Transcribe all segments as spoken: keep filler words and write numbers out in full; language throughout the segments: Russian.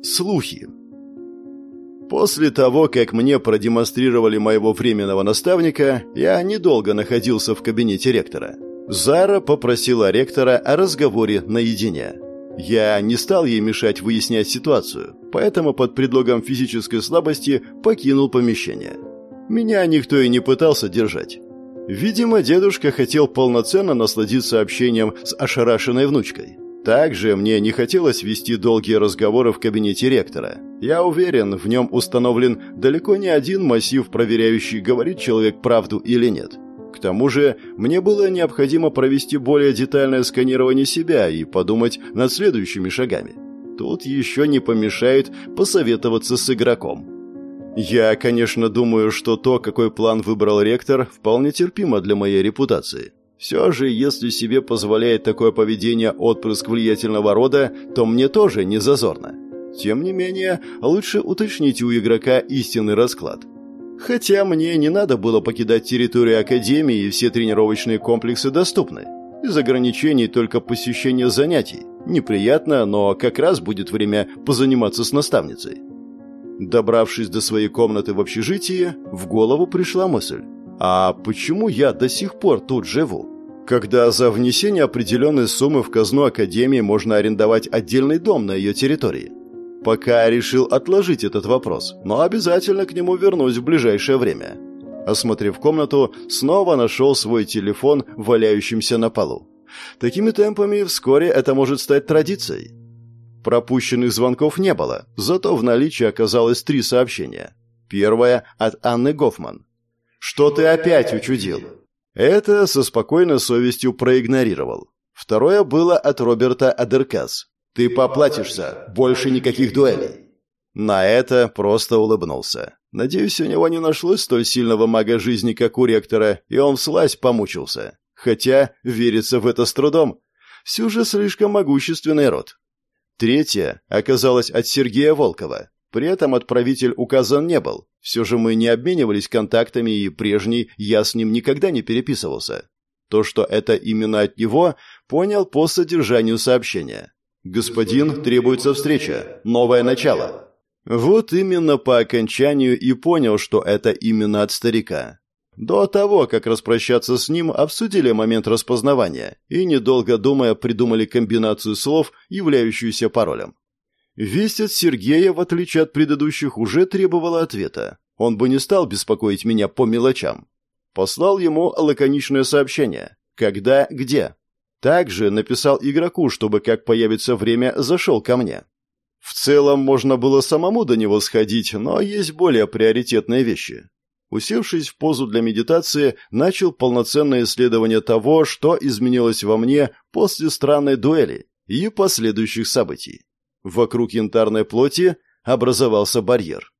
Слухи. После того, как мне продемонстрировали моего временного наставника, я недолго находился в кабинете ректора. Зара попросила ректора о разговоре наедине. Я не стал ей мешать выяснять ситуацию, поэтому под предлогом физической слабости покинул помещение. Меня никто и не пытался держать. Видимо, дедушка хотел полноценно насладиться общением с ошарашенной внучкой. Также мне не хотелось вести долгие разговоры в кабинете ректора. Я уверен, в нем установлен далеко не один массив, проверяющий, говорит человек правду или нет. К тому же, мне было необходимо провести более детальное сканирование себя и подумать над следующими шагами. Тут еще не помешает посоветоваться с игроком. Я, конечно, думаю, что то, какой план выбрал ректор, вполне терпимо для моей репутации. Все же, если себе позволяет такое поведение отпрыск влиятельного рода, то мне тоже не зазорно. Тем не менее, лучше уточнить у игрока истинный расклад. Хотя мне не надо было покидать территорию Академии, и все тренировочные комплексы доступны. Из ограничений только посещение занятий. Неприятно, но как раз будет время позаниматься с наставницей. Добравшись до своей комнаты в общежитии, в голову пришла мысль. А почему я до сих пор тут живу? Когда за внесение определенной суммы в казну Академии можно арендовать отдельный дом на ее территории? Пока решил отложить этот вопрос, но обязательно к нему вернусь в ближайшее время. Осмотрев комнату, снова нашел свой телефон, валяющимся на полу. Такими темпами вскоре это может стать традицией. Пропущенных звонков не было, зато в наличии оказалось три сообщения. Первое от Анны Гофман. «Что ты опять учудил?» Это со спокойной совестью проигнорировал. Второе было от Роберта Адеркас. «Ты поплатишься, больше никаких дуэлей». На это просто улыбнулся. Надеюсь, у него не нашлось столь сильного мага жизни, как у ректора, и он вслазь помучился. Хотя верится в это с трудом. Все же слишком могущественный род. Третье оказалось от Сергея Волкова. При этом отправитель указан не был. Все же мы не обменивались контактами, и прежний я с ним никогда не переписывался. То, что это именно от него, понял по содержанию сообщения. «Господин, требуется встреча. Новое начало». Вот именно по окончанию и понял, что это именно от старика. До того, как распрощаться с ним, обсудили момент распознавания и, недолго думая, придумали комбинацию слов, являющуюся паролем. Весть от Сергея, в отличие от предыдущих, уже требовала ответа. Он бы не стал беспокоить меня по мелочам. Послал ему лаконичное сообщение. Когда, где. Также написал игроку, чтобы, как появится время, зашел ко мне. В целом, можно было самому до него сходить, но есть более приоритетные вещи. Усевшись в позу для медитации, начал полноценное исследование того, что изменилось во мне после странной дуэли и последующих событий. Вокруг янтарной плоти образовался барьер.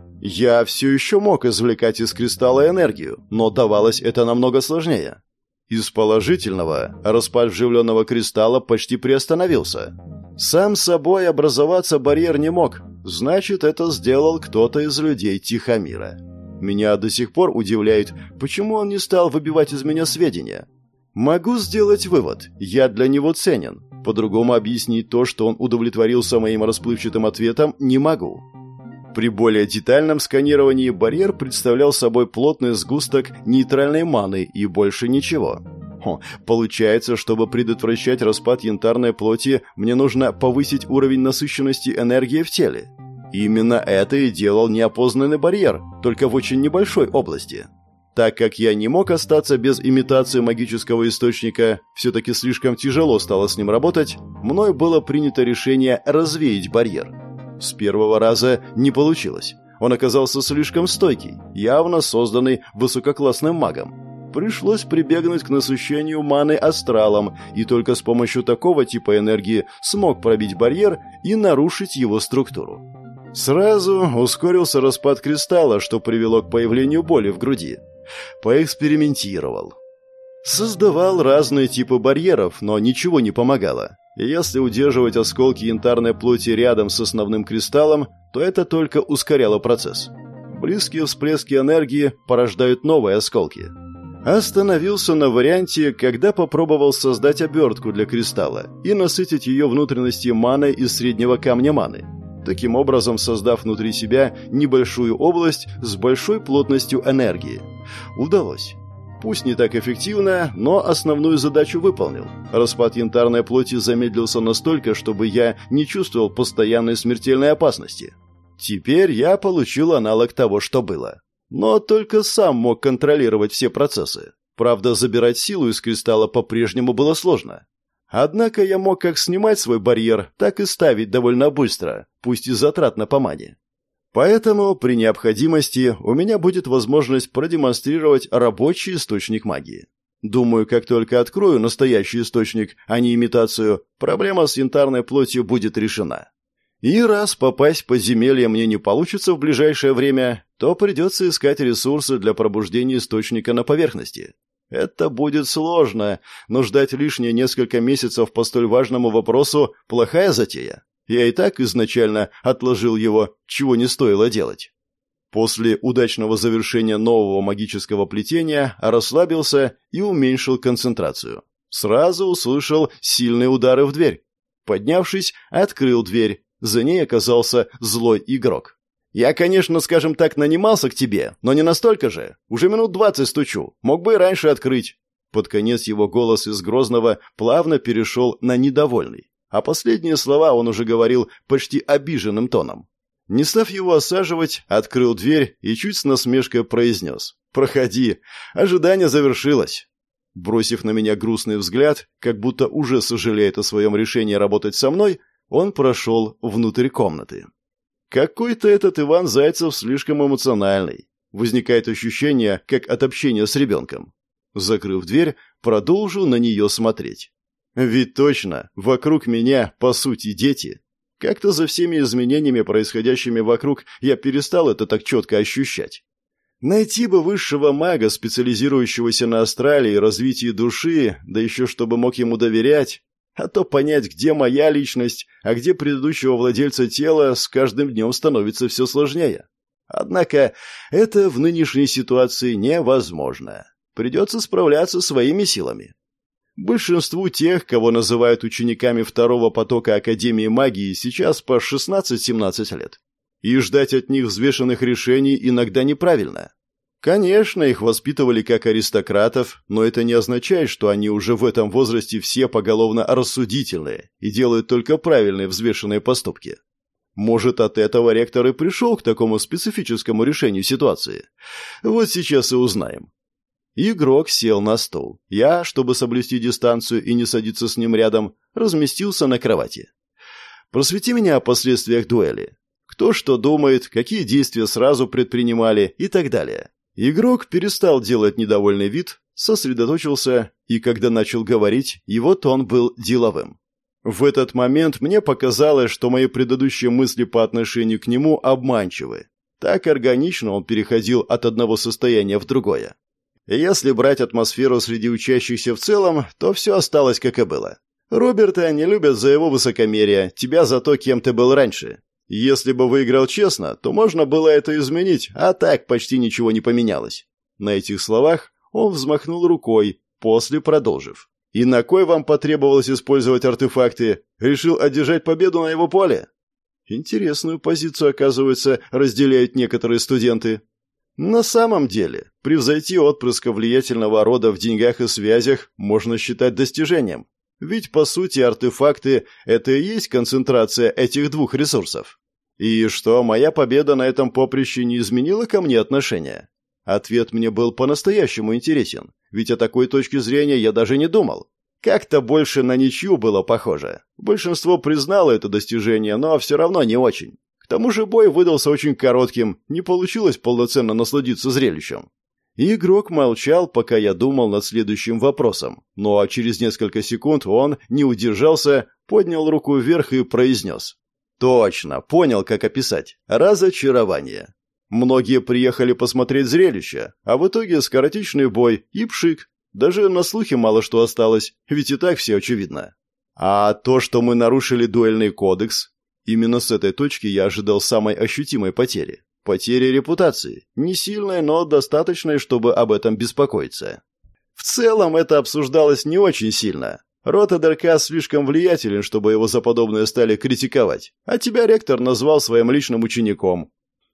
Я все еще мог извлекать из кристалла энергию, но давалось это намного сложнее. Из положительного распад вживленного кристалла почти приостановился. Сам собой образоваться барьер не мог, значит, это сделал кто-то из людей Тихомира. Меня до сих пор удивляет, почему он не стал выбивать из меня сведения. Могу сделать вывод, я для него ценен. По-другому объяснить то, что он удовлетворился моим расплывчатым ответом, не могу. При более детальном сканировании барьер представлял собой плотный сгусток нейтральной маны и больше ничего. Хо, получается, чтобы предотвращать распад янтарной плоти, мне нужно повысить уровень насыщенности энергии в теле. Именно это и делал неопознанный барьер, только в очень небольшой области. Так как я не мог остаться без имитации магического источника, все-таки слишком тяжело стало с ним работать, мной было принято решение развеять барьер. С первого раза не получилось. Он оказался слишком стойкий, явно созданный высококлассным магом. Пришлось прибегнуть к насыщению маны астралом, и только с помощью такого типа энергии смог пробить барьер и нарушить его структуру. Сразу ускорился распад кристалла, что привело к появлению боли в груди. Поэкспериментировал. Создавал разные типы барьеров, но ничего не помогало. И если удерживать осколки янтарной плоти рядом с основным кристаллом, то это только ускоряло процесс. Близкие всплески энергии порождают новые осколки. Остановился на варианте, когда попробовал создать обертку для кристалла и насытить ее внутренности маной из среднего камня маны. таким образом создав внутри себя небольшую область с большой плотностью энергии. Удалось. Пусть не так эффективно, но основную задачу выполнил. Распад янтарной плоти замедлился настолько, чтобы я не чувствовал постоянной смертельной опасности. Теперь я получил аналог того, что было. Но только сам мог контролировать все процессы. Правда, забирать силу из кристалла по-прежнему было сложно. Однако я мог как снимать свой барьер, так и ставить довольно быстро, пусть и затратно по мане. Поэтому, при необходимости, у меня будет возможность продемонстрировать рабочий источник магии. Думаю, как только открою настоящий источник, а не имитацию, проблема с янтарной плотью будет решена. И раз попасть в подземелье мне не получится в ближайшее время, то придется искать ресурсы для пробуждения источника на поверхности. Это будет сложно, но ждать лишние несколько месяцев по столь важному вопросу – плохая затея. Я и так изначально отложил его, чего не стоило делать. После удачного завершения нового магического плетения расслабился и уменьшил концентрацию. Сразу услышал сильные удары в дверь. Поднявшись, открыл дверь. За ней оказался злой игрок. «Я, конечно, скажем так, нанимался к тебе, но не настолько же. Уже минут двадцать стучу. Мог бы и раньше открыть». Под конец его голос из Грозного плавно перешел на недовольный. А последние слова он уже говорил почти обиженным тоном. Не став его осаживать, открыл дверь и чуть с насмешкой произнес: «Проходи, ожидание завершилось». Бросив на меня грустный взгляд, как будто уже сожалеет о своем решении работать со мной, он прошел внутрь комнаты. Какой-то этот Иван Зайцев слишком эмоциональный. Возникает ощущение, как от общения с ребенком. Закрыв дверь, продолжил на нее смотреть. Ведь точно, вокруг меня, по сути, дети. Как-то за всеми изменениями, происходящими вокруг, я перестал это так четко ощущать. Найти бы высшего мага, специализирующегося на астрале и развитии души, да еще чтобы мог ему доверять, а то понять, где моя личность, а где предыдущего владельца тела, с каждым днем становится все сложнее. Однако это в нынешней ситуации невозможно. Придется справляться своими силами. Большинству тех, кого называют учениками второго потока Академии магии, сейчас по шестнадцать-семнадцать лет. И ждать от них взвешенных решений иногда неправильно. Конечно, их воспитывали как аристократов, но это не означает, что они уже в этом возрасте все поголовно рассудительные и делают только правильные взвешенные поступки. Может, от этого ректор и пришел к такому специфическому решению ситуации. Вот сейчас и узнаем. Игрок сел на стул. Я, чтобы соблюсти дистанцию и не садиться с ним рядом, разместился на кровати. Просвети меня о последствиях дуэли. Кто что думает, какие действия сразу предпринимали и так далее. Игрок перестал делать недовольный вид, сосредоточился, и когда начал говорить, его тон был деловым. В этот момент мне показалось, что мои предыдущие мысли по отношению к нему обманчивы. Так органично он переходил от одного состояния в другое. Если брать атмосферу среди учащихся в целом, то все осталось как и было. Роберта не любят за его высокомерие, тебя за то, кем ты был раньше. Если бы выиграл честно, то можно было это изменить, а так почти ничего не поменялось. На этих словах он взмахнул рукой, после продолжив. «И на кой вам потребовалось использовать артефакты? Решил одержать победу на его поле?» Интересную позицию, оказывается, разделяют некоторые студенты. На самом деле, превзойти отпрыска влиятельного рода в деньгах и связях можно считать достижением. Ведь, по сути, артефакты – это и есть концентрация этих двух ресурсов. И что, моя победа на этом поприще не изменила ко мне отношения? Ответ мне был по-настоящему интересен, ведь о такой точке зрения я даже не думал. Как-то больше на ничью было похоже. Большинство признало это достижение, но все равно не очень. К тому же бой выдался очень коротким, не получилось полноценно насладиться зрелищем. Игрок молчал, пока я думал над следующим вопросом. Ну а через несколько секунд он не удержался, поднял руку вверх и произнес. Точно, понял, как описать. Разочарование. Многие приехали посмотреть зрелище, а в итоге скоротечный бой и пшик. Даже на слухе мало что осталось, ведь и так все очевидно. А то, что мы нарушили дуэльный кодекс, именно с этой точки я ожидал самой ощутимой потери. Потери репутации. Не сильной, но достаточной, чтобы об этом беспокоиться. В целом это обсуждалось не очень сильно. Род Адаркас слишком влиятелен, чтобы его за подобное стали критиковать, а тебя ректор назвал своим личным учеником.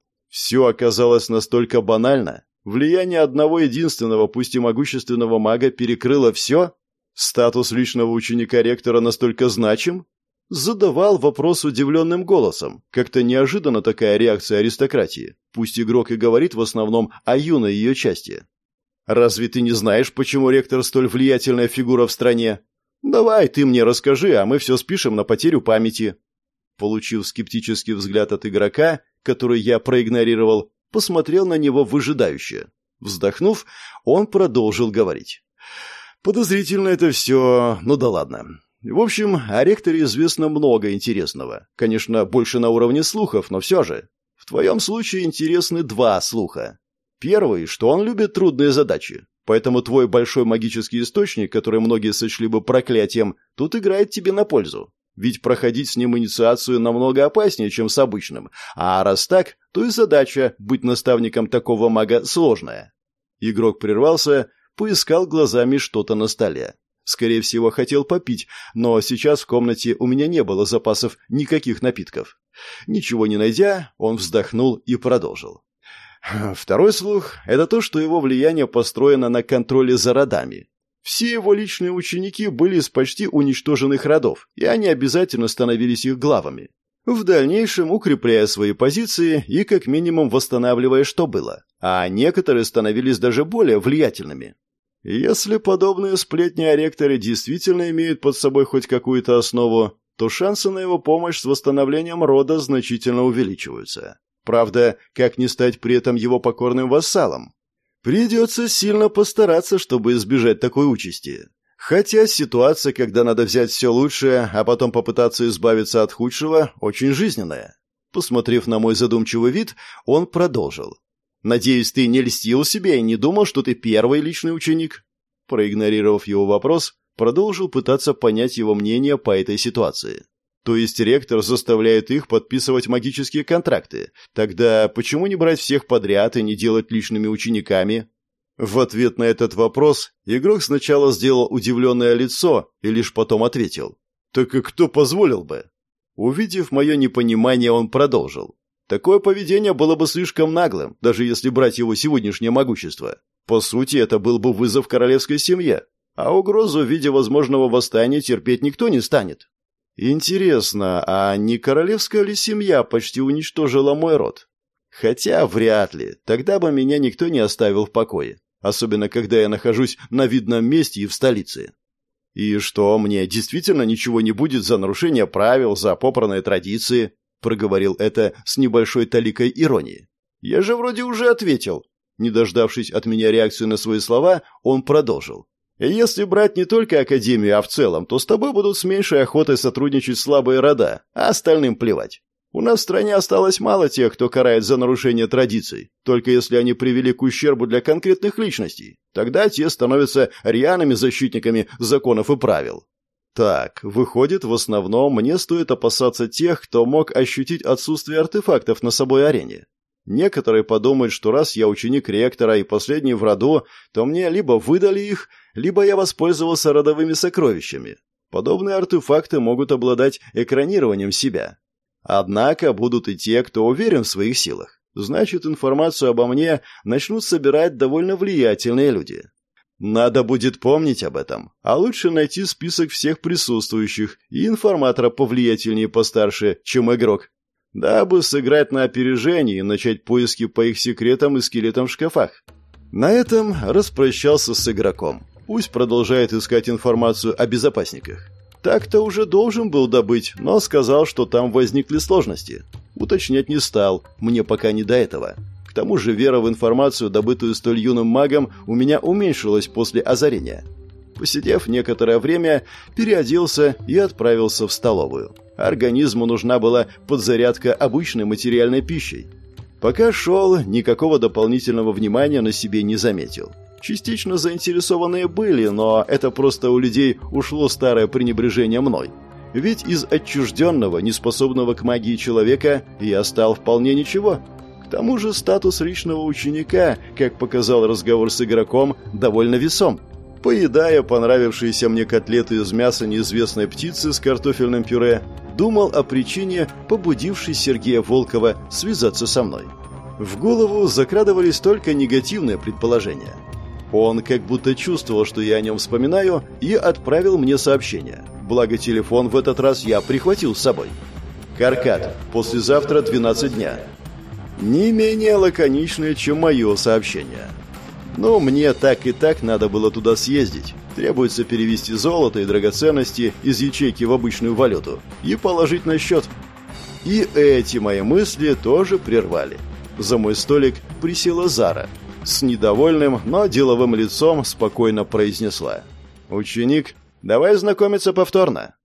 Все оказалось настолько банально. Влияние одного единственного, пусть и могущественного мага перекрыло все? Статус личного ученика ректора настолько значим? Задавал вопрос удивленным голосом. Как-то неожиданно такая реакция аристократии. Пусть игрок и говорит в основном о юной ее части. «Разве ты не знаешь, почему ректор столь влиятельная фигура в стране? Давай, ты мне расскажи, а мы все спишем на потерю памяти». Получив скептический взгляд от игрока, который я проигнорировал, посмотрел на него выжидающе. Вздохнув, он продолжил говорить. «Подозрительно это все, ну да ладно. В общем, о ректоре известно много интересного. Конечно, больше на уровне слухов, но все же. В твоем случае интересны два слуха. Первый, что он любит трудные задачи. Поэтому твой большой магический источник, который многие сочли бы проклятием, тут играет тебе на пользу. Ведь проходить с ним инициацию намного опаснее, чем с обычным. А раз так, то и задача быть наставником такого мага сложная». Игрок прервался, поискал глазами что-то на столе. Скорее всего, хотел попить, но сейчас в комнате у меня не было запасов никаких напитков. Ничего не найдя, он вздохнул и продолжил. Второй слух – это то, что его влияние построено на контроле за родами. Все его личные ученики были из почти уничтоженных родов, и они обязательно становились их главами. В дальнейшем укрепляя свои позиции и как минимум восстанавливая, что было. А некоторые становились даже более влиятельными. Если подобные сплетни о ректоре действительно имеют под собой хоть какую-то основу, то шансы на его помощь с восстановлением рода значительно увеличиваются. Правда, как не стать при этом его покорным вассалом? Придется сильно постараться, чтобы избежать такой участи. Хотя ситуация, когда надо взять все лучшее, а потом попытаться избавиться от худшего, очень жизненная. Посмотрев на мой задумчивый вид, он продолжил. «Надеюсь, ты не льстил себе и не думал, что ты первый личный ученик?» Проигнорировав его вопрос, продолжил пытаться понять его мнение по этой ситуации. То есть ректор заставляет их подписывать магические контракты. Тогда почему не брать всех подряд и не делать личными учениками? В ответ на этот вопрос игрок сначала сделал удивленное лицо и лишь потом ответил. «Так и кто позволил бы?» Увидев мое непонимание, он продолжил. «Такое поведение было бы слишком наглым, даже если брать его сегодняшнее могущество. По сути, это был бы вызов королевской семье, а угрозу в виде возможного восстания терпеть никто не станет». Интересно, а не королевская ли семья почти уничтожила мой род? Хотя вряд ли, тогда бы меня никто не оставил в покое, особенно когда я нахожусь на видном месте и в столице. И что, мне действительно ничего не будет за нарушение правил, за попранные традиции? Проговорил это с небольшой таликой иронии. Я же вроде уже ответил. Не дождавшись от меня реакции на свои слова, он продолжил. И если брать не только Академию, а в целом, то с тобой будут с меньшей охотой сотрудничать слабые рода, а остальным плевать. У нас в стране осталось мало тех, кто карает за нарушение традиций, только если они привели к ущербу для конкретных личностей. Тогда те становятся рьяными защитниками законов и правил. Так, выходит, в основном мне стоит опасаться тех, кто мог ощутить отсутствие артефактов на собой арене. Некоторые подумают, что раз я ученик ректора и последний в роду, то мне либо выдали их, либо я воспользовался родовыми сокровищами. Подобные артефакты могут обладать экранированием себя. Однако будут и те, кто уверен в своих силах. Значит, информацию обо мне начнут собирать довольно влиятельные люди. Надо будет помнить об этом, а лучше найти список всех присутствующих и информатора повлиятельнее и постарше, чем игрок, дабы сыграть на опережение и начать поиски по их секретам и скелетам в шкафах. На этом распрощался с игроком. Пусть продолжает искать информацию о безопасниках. Так-то уже должен был добыть, но сказал, что там возникли сложности. Уточнять не стал, мне пока не до этого. К тому же вера в информацию, добытую столь юным магом, у меня уменьшилась после озарения. Посидев некоторое время, переоделся и отправился в столовую. Организму нужна была подзарядка обычной материальной пищей. Пока шел, никакого дополнительного внимания на себе не заметил. Частично заинтересованные были, но это просто у людей ушло старое пренебрежение мной. Ведь из отчужденного, неспособного к магии человека я стал вполне ничего. К тому же статус личного ученика, как показал разговор с игроком, довольно весом. Поедая понравившиеся мне котлеты из мяса неизвестной птицы с картофельным пюре, думал о причине, побудившей Сергея Волкова связаться со мной. В голову закрадывались только негативные предположения. Он как будто чувствовал, что я о нем вспоминаю, и отправил мне сообщение. Благо телефон в этот раз я прихватил с собой. «Каркат. Послезавтра двенадцать дня». Не менее лаконичное, чем мое сообщение. Но мне так и так надо было туда съездить. Требуется перевести золото и драгоценности из ячейки в обычную валюту и положить на счет. И эти мои мысли тоже прервали. За мой столик присела Зара. С недовольным, но деловым лицом спокойно произнесла: «Ученик, давай знакомиться повторно».